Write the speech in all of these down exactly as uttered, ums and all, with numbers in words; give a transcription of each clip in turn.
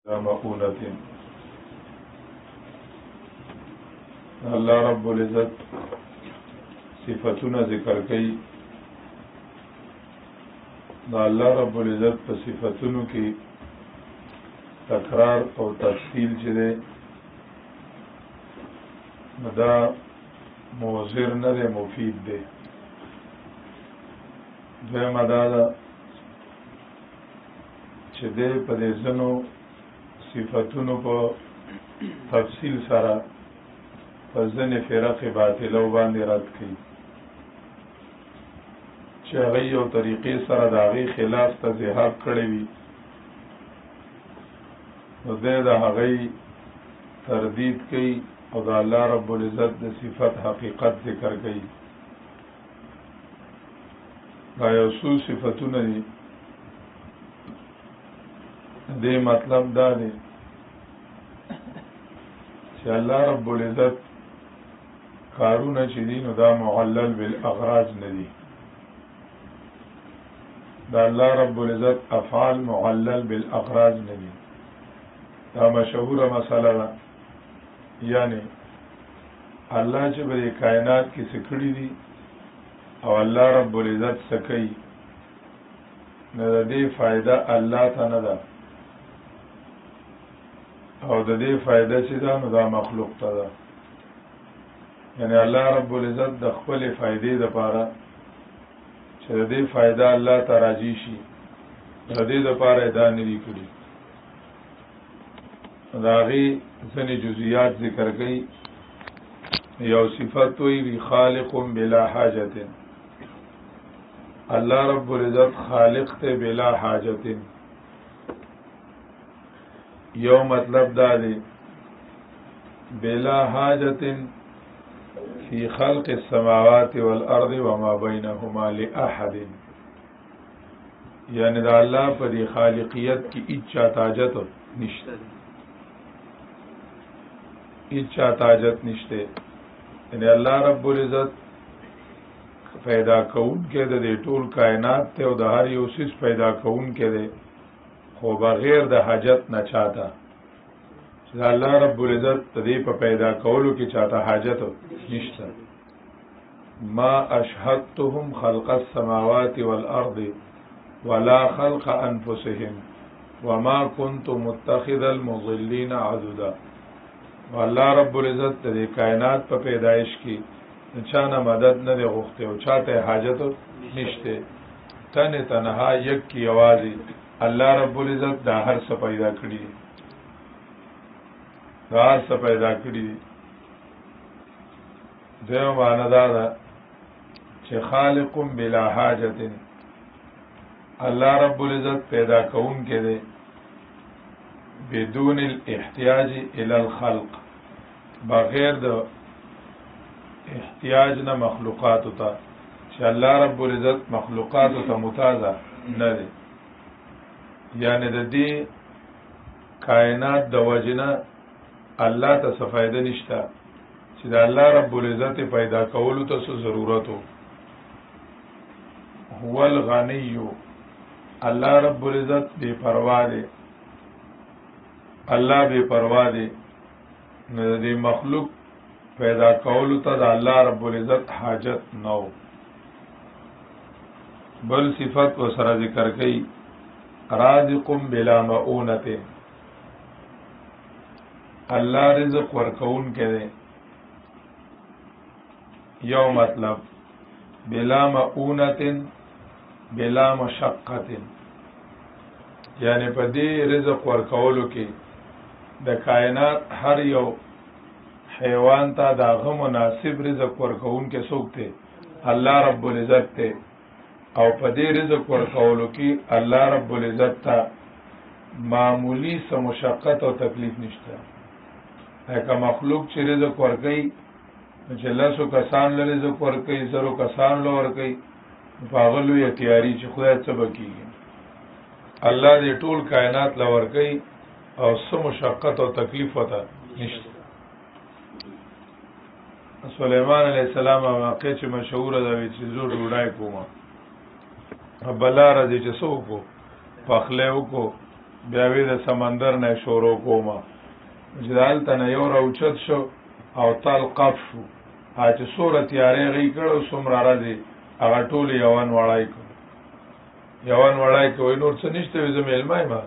مؤونة الله رب العزت صفتونه ذکر کړي دا الله رب العزت په صفتونو کې تکرار او تفصیل چې ده دا موزر نه ده مفید ده دویمه دا ده چې ده په دې ځنو صفتونو په تفصیل سره په ځنې فرق باطله باندې رد کړي چې هغه یو طریقې سره د هغې خلاف تضحیق کړی وي نو دی د هغې تردید کوي او د الله رب العزت د صفت حقیقت ذکر کوي دا یو څو صفتونه دي دې مطلب دا دی چې الله رب العزت کارونه چې دي نو دا معلل بالاغراض نه دي دا الله رب العزت افعال معلل بالاغراض نه دي دا مشهوره مسله ده یعنی الله چې په کائنات کې سکړي دي او الله رب العزت سکي نه د دې فائدہ الله ته نه ده او د دې فائدہ چې دا نو دا مخلوق ته ده یعنی الله رب العزت د خپل فائدې لپاره چې د دې فائدہ الله ته راځي شي د دې لپاره دا نه لري کړی دا غي ځنې جزئیات ذکر کړي یو صفت وی خالق بلا حاجت الله رب العزت خالق ته بلا حاجت یو مطلب دا دی بلا حاجت فی خلق السماوات والارض وما بینهما لاحد یعنی دا الله په دی خالقیت کی اچا تاجت نشته اچا تاجت نشته یعنی الله رب العزت پیدا کون کې د ټول کائنات ته او د هر یو شی پیدا کون کې دی خو بغیر د حاجت نه چاته چې الله رب العزت دې په پیدا کولو کې چاته حاجت نشته ما اشهدتهم خلق السماوات والارض ولا خلق انفسهم وما كنت متخذ المضلين عضدا والله رب العزت دې کائنات په پیدایش کې چانه مدد نه دی غوښته او چاته حاجت نشته تنه تنها یک کی आवाज الله رب العزت دا هر څه پیدا کړی دا هر څه پیدا کړی دیو معنا دا ده چې خالق بلا حاجت الله رب العزت پیدا کون کې دی بدون الاحتیاج الى الخلق بغیر د احتیاج نه مخلوقات ته چې الله رب العزت مخلوقات ته محتاج نه دی یعنی د دې کائنات د وجنه الله ته څه فائدہ نشته چې د الله رب العزت پیدا کولو ته څه ضرورت وو هو الغنی الله رب العزت بے پروا دی الله بے پروا دی نه د مخلوق پیدا کولو ته د الله رب العزت حاجت نو بل صفت و سره ذکر کړي رازق بلا مؤونت الله رزق ورکون کړي یو مطلب بلا مؤونت بلا مشقت یعنی په دې رزق ورکولو کې د کائنات هر یو حیوان ته داغه مناسب رزق ورکون کې څوک ته الله رب العزت ته او په دې رزق ورکولو کې الله رب العزت ته معمولی سم مشقت او تکلیف نشته هغه مخلوق چې رزق ورکي چې لاسو کسان له رزق ورکي زرو کسان له ورکي پاغلو یې تیاری چې خدای څه بکیږي الله دې ټول کائنات له ورکي او سم مشقت او تکلیف وته نشته سليمان عليه السلام واقع چې مشهور ده چې زو ډوډۍ کومه بلا راځي چې څوک پخله وکړو بیا وی د سمندر نه شروع کوما چې دالته نه یو راوچت شو او تل قف شو چې سوره تیارې غي کړو څومره راځي هغه ټول یوان وړای کو یوان وړای کو نور څه نشته زم علمای ما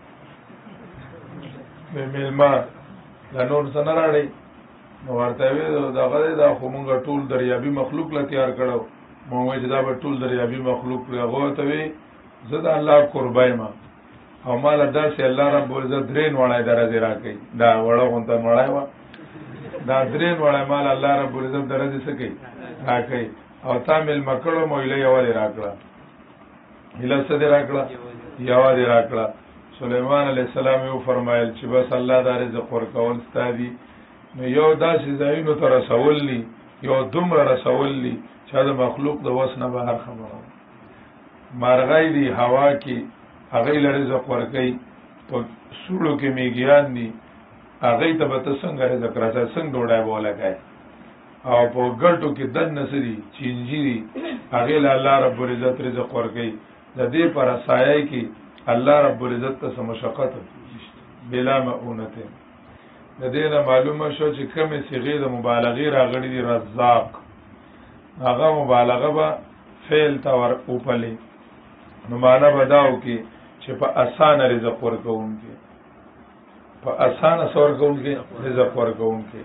مې ملما دا نور څه نه راړي نو ورته وی دا غره دا خو مونږ ټول دریابي مخلوق لا تیار کړو مونږ چې دا به ټول دریابي مخلوق لغه ته وی زه د الله قربای ما او مال داسې الله رب عزت درین وړای درځي راکې دا وړو غونته وړای وا دا درین وړای مال الله رب عزت درځي سکی راکې او تامل مکړو مویلې یوالي راکړه اله څه دی راکړه یوالي راکړه سليمان عليه السلام یو فرمایل چې بس الله دا رزق ورکول ستادي نو یو داسې ځایونو ته رسوللی یو دومره رسوللی چې د مخلوق د وس نه بهر خبره مارغای دی هوا کې هغه له رزق ورکي په سوړو کې میګیان دي هغه ته به څنګه رزق راځي څنګه ډوډۍ بولګای او په ګټو کې دن نسري چینجيري هغه له الله رب العزت رزق ورکي د دې پر اسایي کې الله رب العزت ته مشقت بلا مؤونته د دې نه معلومه شو چې کومه صيغه د مبالغه راغلي دي رزاق هغه مبالغه به فعل تا ور اوپلې نو معنا بداو کې چې په اسانه رزق ورکوونکي په اسانه سور کوونکي رزق ورکوونکي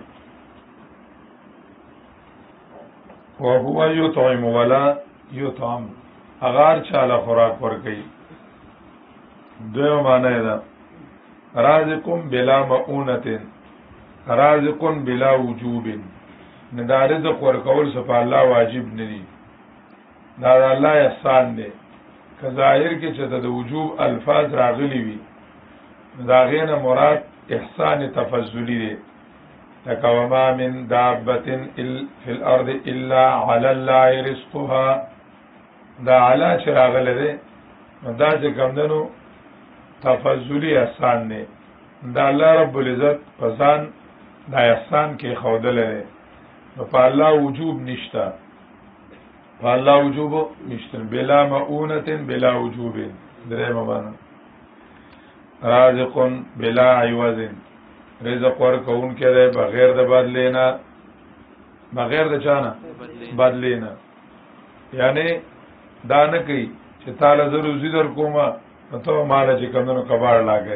او هو یطعم ولا یطعم اغار چاله خوراک ورکي دوی معنی ده رازقم بلا مؤونت رازقن بلا وجوب نه دا رزق ورکول څه په الله واجب نه دي دا الله احسان دی که ظاهر کې چې د وجوب الفاظ راغلي وي دا غینه مراد احسان تفضلی دی لکه وما من دابه فی الارض الا علی الله رزقها دا علا چې راغله دی دا چې کمدنو تفضلی احسان دی دا الله رب العزت پسان دا احسان کې خودل دی نو په الله وجوب نشتا په الله وجوب نشتا بلا مؤونت بلا وجوب درې مبانا رازقن بلا عوض رزق ورکون کې دی بغیر د بدلینا بغیر د چانه بدلینا یعنی دا نه کوي چې تعالی ضروري در کومه ته مال چې کمنو کباړ لاګي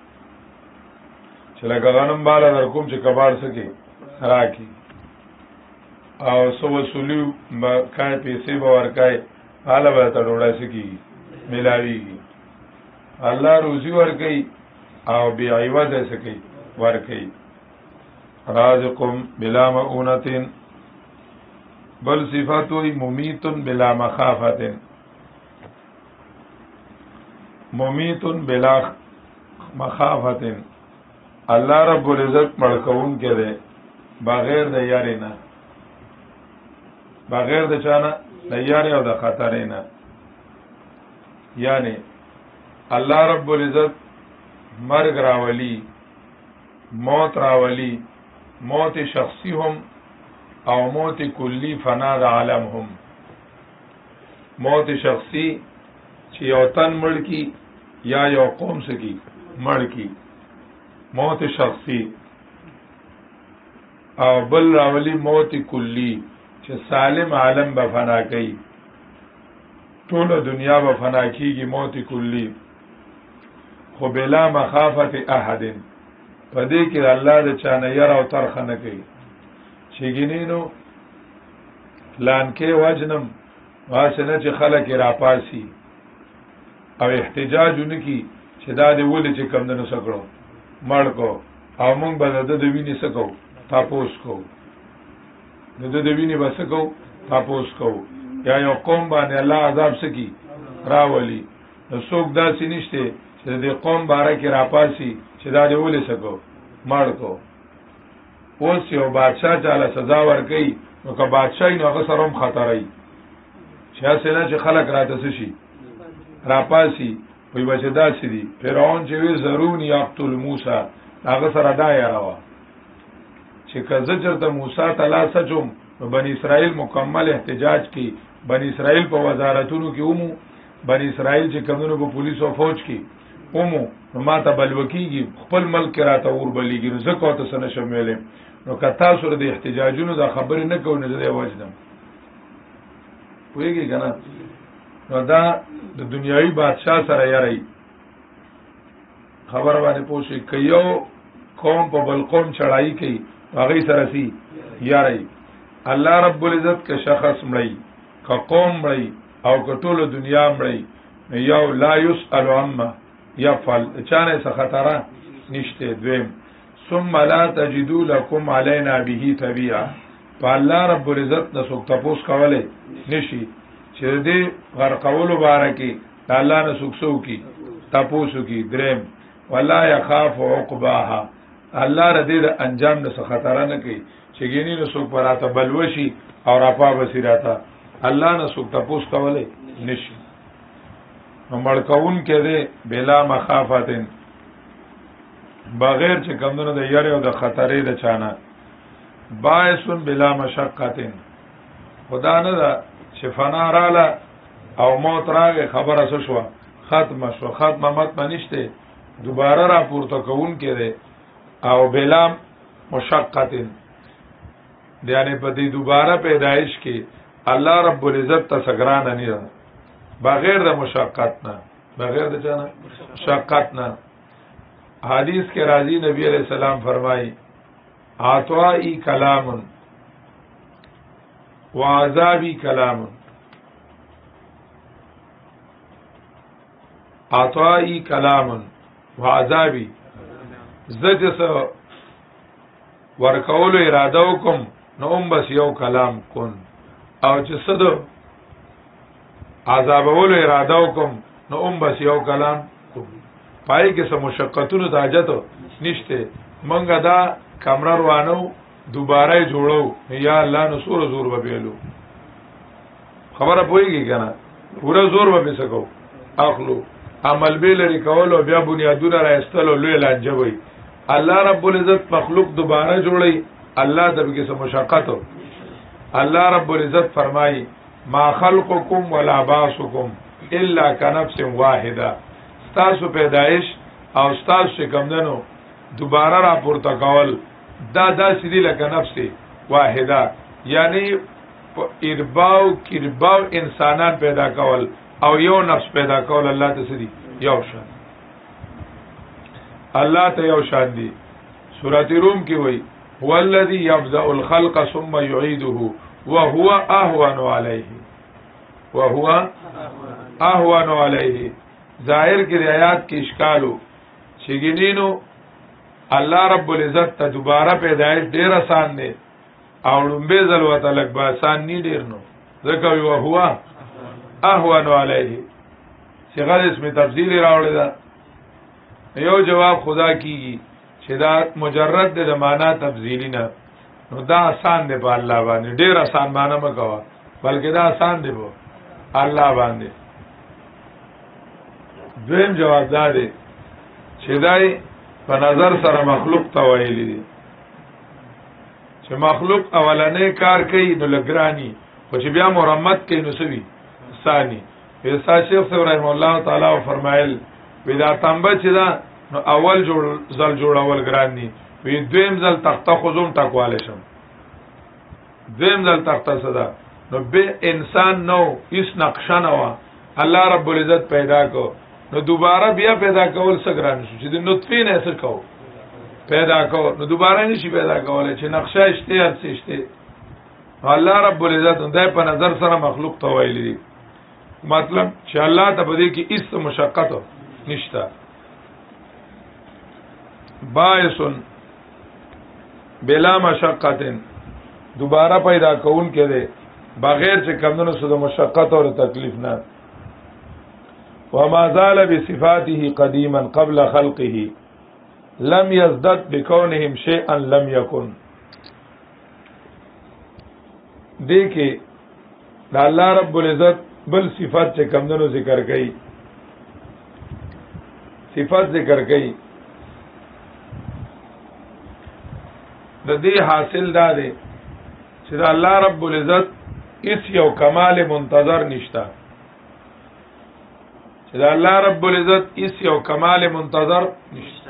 چې لکه غنم بالا در کوم چې کباړ سکی راکی او سو وسولیو کای پیسې به ورکای حالا به ته ډوډۍ سکی ملاویږي الله روزي ورکي او بی عوض سکی ورکي رازقم بلا مؤونت بل صفاتوی ممیت بلا مخافت ممیت بلا مخافت الله رب العزت مړکون کې ده بغیر د یاري نه بغیر د چانه د یاري او د خطر نه یعنی الله رب العزت مرګ راولي موت راولي موت شخصي هم او موت کلی فنا د عالم هم موت شخصي چې یو تن مړ کی یا یو قوم سکی مړ کی موت شخصي او بل راولی موت کلی چې سالم عالم به فنا کوي ټول دنیا به فنا کیږي موت کلی خو بلا مخافت احد پدې کې الله د چانه ير او ترخه نه کوي چې ګینینو پلان کې وجنم واسنه چې خلک را پاسي او احتجاج نکي چې دا دی ولې چې کم نه سکړو مړ کو او مونږ به د د ویني سکو تاسو کو د د ویني بس کو تاسو کو یا یو قوم باندې الله عذاب سکی راولي نو څوک داسې نشته چې د قوم باره کې را پاسي چې دا دی ولې سکو مړ کو اوس یو بادشاہ چاله سزا ورکړي نو که بادشاہ نو هغه سره هم خطرای چې اسنه چې خلک راته شي راپاسی وی بچه داسی دی فرعون چې وی ضرونی یقتل موسی هغه سره دا یراوه چې کزه چرته موسی تعالی سچوم بنی اسرائیل مکمل احتجاج کی بنی اسرائیل په وزارتونو کې اومو بنی اسرائیل چې کمونو په پولیس او فوج کې اومو نو ما ته بلوکیږي خپل ملک راته اور بلیږي نو زه کوته سن شمولې نو کتا سره د احتجاجونو دا خبرې نه کوو نه زه وجدم ویږي کنه نو دا د دنیوي بادشاہ سره یاري خبر باندې پوښي کيو قوم په بل قوم چړای کوي هغه سره سي یاري الله رب العزت که شخص مړی که قوم مړی او که ټول دنیا مړی یو لا يسأل عما يفعل چانه څه خطر نشته دویم ثم لا تجدوا لكم علينا به تبيعا فالله رب العزت نسوک تپوس کوله نشي چې دې غرقول مبارکي الله نسوک سو کی تپوسو کی دریم ولا يخاف عقباها الله ردی د انجام نه څه خطر نه کوي چې ګینی نسوک پراته بلوشي او راپا بصیراته الله نسوک تپوس کوله نشي مړکون کې ده بلا مخافتن بغیر چې کمونه د یاره او د خطرې د چانه باعثن بلا مشقتن خدا نه ده چې فنا رااله او موت راغې خبره شو ختم شو ختمه مت منشته دوباره را پورته کوون کې ده او بلا مشقتن یعنی په دې دوباره پیدایش کې الله رب العزت تسګران نه نه بغیر د مشقت نه بغیر د چانه مشقت نه حدیث کے راضی نبی علیہ السلام فرمائی عطائی کلام وعذابی کلام عطائی کلام وعذابی زجس ورکولو اراده وکم نو ام بس یو کلام کن او چې صدو عذابولو اراده وکم نو ام بس یو کلام کن پای کې سم مشقتونو ته حاجت نشته منګه دا کمره روانو دوباره جوړو یا الله نو سور زور وبېلو خبره پويږي کنه پورا زور وبې سکو اخلو عمل به لري کول او بیا بنیادونه راستلو لوی لانجوي الله رب العزت مخلوق دوباره جوړي الله دغه سم مشقت الله رب العزت فرمایي ما خلقكم ولا بعثكم الا كنفس واحده ستاسو پیدائش او ستاسو شکمدنو دوباره را پورته کول دا دا سیدی لکه نفس واحده یعنی ارباو کرباو انسانان پیدا کول او یو نفس پیدا کول الله ته سیدی یو شان الله ته یو شان دی سورۃ روم کې وای هو الذی یبدأ الخلق ثم يعيده وهو اهون علیه وهو اهون علیه ظاهر کې د آیات کې اشکالو چې ګینینو الله رب العزت ته دوباره پیدایش ډیر آسان دی او لومبه ځل وته لګ با آسان نی ډیر نو ځکه یو هو اهون علیه چې غل اسم تفصیل راوړل دا یو جواب خدا کیږي چې دا مجرد د معنا تفصیلی نه نو دا آسان دی په الله باندې ډیر آسان معنا مکوا بلکې دا آسان دی په الله باندې دویم جواب دا دی چې دای په نظر سره مخلوق ته ویلي دي چې مخلوق اولنې کار کوي نو لګرانی خو چې بیا مرمت کوي نو سوي ثاني ایسا شیخ رحم الله تعالی فرمایل ودا تنبه چې دا نو اول جوړ زل جوړول ګرانی وی دویم زل تخته خزوم ټکواله شم دویم زل تخته صدا نو به انسان نو هیڅ نقشه نه وا الله رب العزت پیدا کو نو دوباره بیا پیدا کول سګران شو چې د نطفه نه څه کو پیدا کو نو دوباره نشي پیدا کولای چې نقشه شته هر څه شته الله رب العزت دای په نظر سره مخلوق ته ویلي مطلب چې الله ته بده کې هیڅ مشقت نشته باعثن بلا مشقت دوباره پیدا کون کې ده بغیر چې کمونو سره مشقت او تکلیف نه وما زال بصفاته قديما قبل خلقه لم يزدد بكونهم شيئا لم يكن دیکھیں دا الله رب العزت بل صفات چې کمونو ذکر کړي صفات ذکر کړي د دې حاصل دا دی چې دا الله رب العزت اس یو کمال منتظر نشتا دا الله رب العزت اس یو کمال منتظر نشته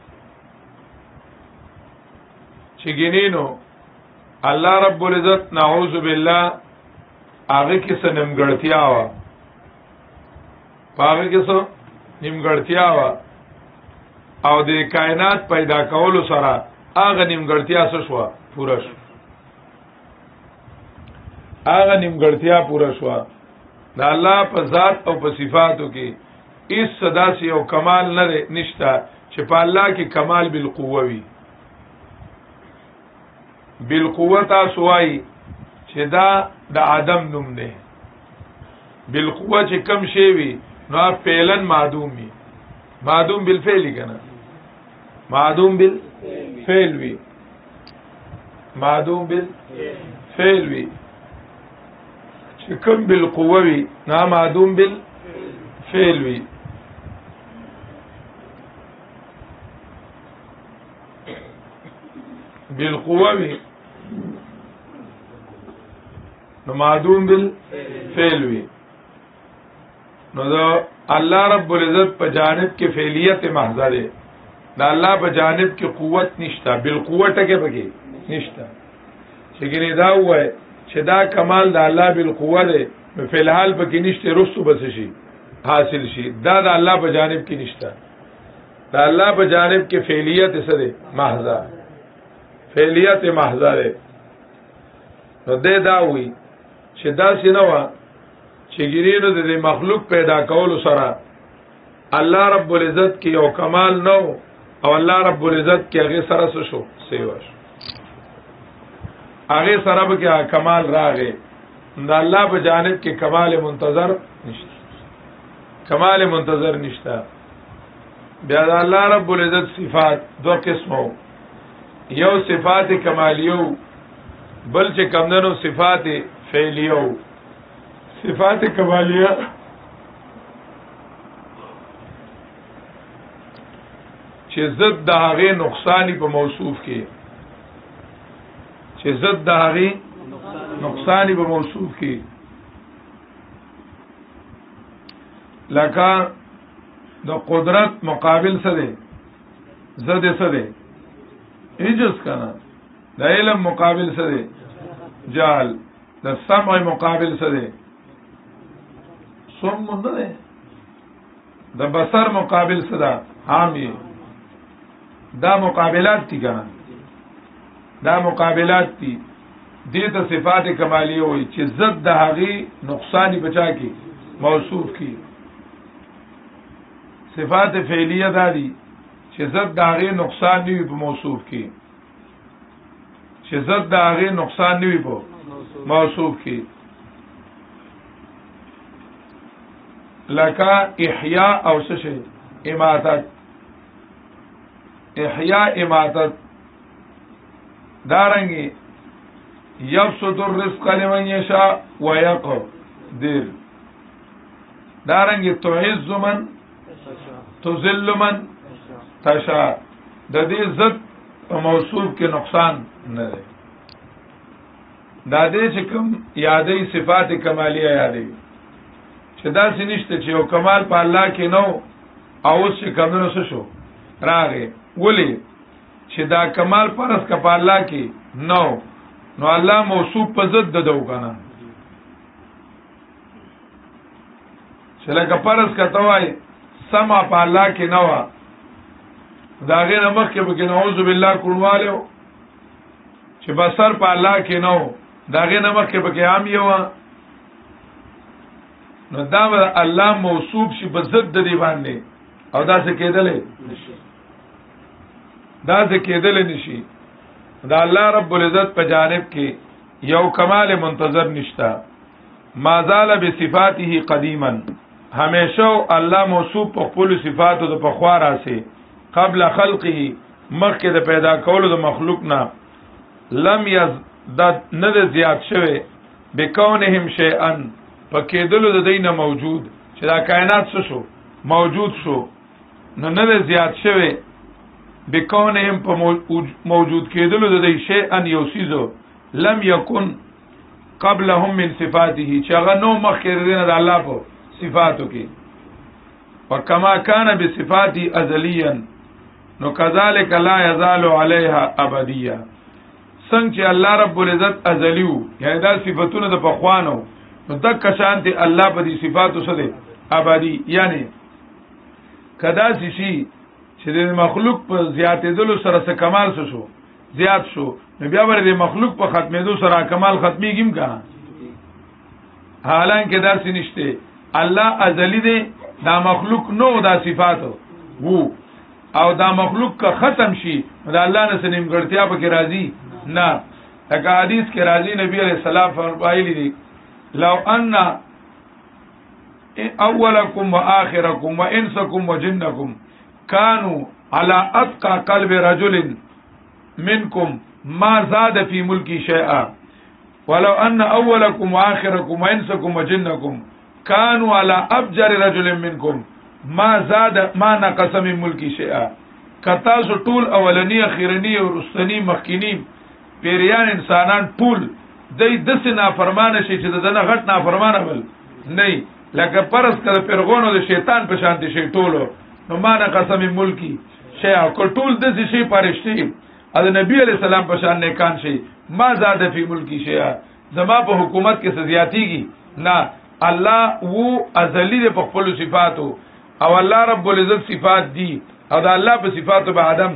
چې ګینینو الله رب العزت نعوذ بالله هغه کې څه نیمګړتیا وا هغه کې څه نیمګړتیا وا او د کائنات پیدا کولو سره هغه نیمګړتیا څه شو پوره شو هغه نیمګړتیا پوره شو دا الله په ذات او په صفاتو کې اس صدا سی او کمال نه نشتا چې په الله کې کمال بالقوه وي بالقوه تاسو وای چې دا د آدم نوم دی بالقوه چې کم شی وي نو فعلن معدوم وي معدوم بالفعل کنه معدوم بالفعل وي معدوم بالفعل وي چې کم بالقوه وي نا معدوم بالفعل وي بالقوه وي نو معدوم بالفعل وي نو دا الله رب العزت په جانب کې فعلیت محض ده دا الله په جانب کې قوت نشتا بالقوه ټکه پکې نشتا چې دا وای چې دا کمال د الله بالقوه ده نو فلحال پکې نشته رسو بس شي حاصل شي دا د الله په جانب کې نشتا دا الله په جانب کې فعلیت سره محض فعلیت محض ده نو دې دا وی چې دا سينوا چې ګرینو د مخلوق پیدا کولو سره الله رب العزت کې یو کمال نو او الله رب العزت کې هغه سره شو سیوا شو هغه سره به کې کمال راغی د الله په جانب کې کمال منتظر نشته کمال منتظر نشته بیا د الله رب العزت صفات دو قسمو یو صفات کمالیو بل چې کمندنو صفات فعلیو صفات کمالیه چې ضد د هغه نقصانی په موصوف کې چې ضد د هغه نقصانی په موصوف کې لکه د قدرت مقابل څه دی ضد څه دی عجز کنه د علم مقابل څه دی جهل د سمع مقابل څه دی صم نه دی د بصر مقابل څه ده حامی دا مقابلات دي کنه دا مقابلات دي دې ته صفات کمالیه وي چې ضد د هغه نقصان بچا کی موصوف کی صفات فعلیه دي چې ضد د هغه نقصان نیوي په موصوف کی چې ضد د هغه نقصان نیوي په موصوف کی لکه احیاء او شش اماتت احیاء اماتت دارنگی یبسط الرزق لمن یشاء ویقدر دارنگی تعز من تذل من تشاء د دې ضد په موصوف کې نقصان نه دی دا دې چې کوم یادې صفات کمالیه یادې چې دا سنشته چې یو کمال په الله کې نو او چې کمنو څه شو راغې ولی چې دا کمال پرس کا په الله کې نو نو الله موصوف په ضد ددو کنه چې لکه پرس کا توای سما په الله کې نو دا غیر مخ کې به نعوذ بالله کړوالو چې بصر په الله کې نو دا غیر مخ کې به عام یو نو دا الله موصوف شي په ضد دی باندې او دا څه کېدلې دا څه کېدلې نشي دا الله رب العزت په جانب کې یو کمال منتظر نشتا ما زال بصفاته قدیما همیشه الله موصوف په خپل صفاتو د پخوارا سي قبل خلقه مخکې د پیدا کولو د مخلوق نه لم یزداد نه زیات شوه بکونهم شیئا پکېدلو د دینه موجود چې دا کائنات څه شو موجود شو نو نه زیات شوه بکونهم په موجود کېدلو د دې شیئا یوسیزو لم یکن قبلهم من صفاته چې هغه نو مخکې د الله په صفاتو کې وکما کان بصفاتی ازلیا نو کذالک لا یزال علیها ابدیا. څنګه چې الله رب العزت ازلیو یعنی دا صفاتونه د پخوانو نو دک شانتی الله په دې صفاتو سره ابدی یعنی کدا شي چې د مخلوق په زیاتېدلو سره څه کمال شو زیات شو نو بیا ور د مخلوق په ختمېدو سره کمال ختميږي کنه. حالانکه دا څه نشته الله ازلی دی دا مخلوق نو دا صفاتو وو او دا مخلوق کا ختم شي دا الله نه سنیم ګړتیا به کې راضي نه. لکه حدیث کې راضي نبی عليه السلام فرمایلی دي لو ان اولکم واخرکم وانسکم وجنکم كانوا على اتقى قلب رجل منكم ما زاد في ملكي شيئا ولو ان اولكم واخركم وانسكم وجنكم كانوا على ابجر رجل منكم ما زاد ما نقص من ملكي شيئا. کتا سو ټول اولنی اخیرنی او رستنی مخکینی پیریان انسانان ټول دای د سنا فرمانه شي چې دنه غټ نه فرمانه بل نه لکه پرس کړه پیرغونو د شیطان په شانتي شي ټولو نو ما نقص من ملکی شیئا کو ټول د شي پرشتي د نبی علیہ السلام په شان نه کان شي ما زاد فی ملکی شیئا زما په حکومت کې سزیاتیږي نه. الله وو ازلی د خپل صفاتو او الله رب العزت صفات دي او دا الله په صفاتو به ادم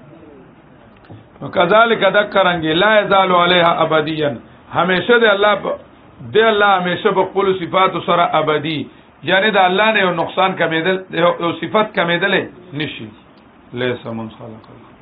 وکذالک ذکرنګ لا یزال علیها ابدیا همیشه د الله د الله همیشه په خپل صفاتو سره ابدی یعنی د الله نه یو نقصان کمیدل یو صفت کمیدل نشي. لیس من خلق